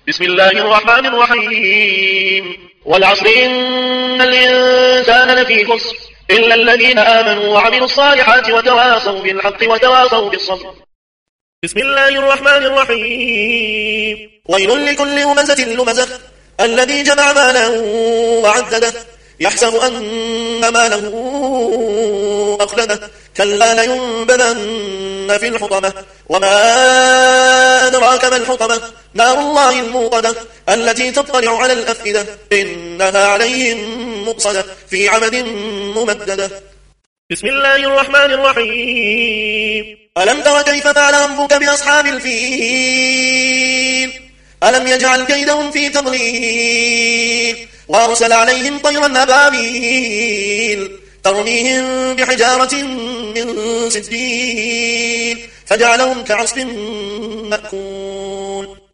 بسم الله الرحمن الرحيم والعصر إن الإنسان لفي خسر إلا الذين آمنوا وعملوا الصالحات وتواصوا بالحق وتواصوا بالصبر. بسم الله الرحمن الرحيم ويل لكل همزة لمزة الذي جمع ماله وعدده يحسب أن ماله أخلده كلا لينبذن في الحطمة وما أدراك ما الحطمة نار الله الموقدة التي تطلع على الأفئدة إنها عليهم مؤصدة في عمد ممددة. بسم الله الرحمن الرحيم ألم تر كيف فعل ربك بأصحاب الفيل ألم يجعل كيدهم في تضليل وأرسل عليهم طيرا أبابيل ترميهم بحجارة من سجيل فجعلهم كعصف مأكول.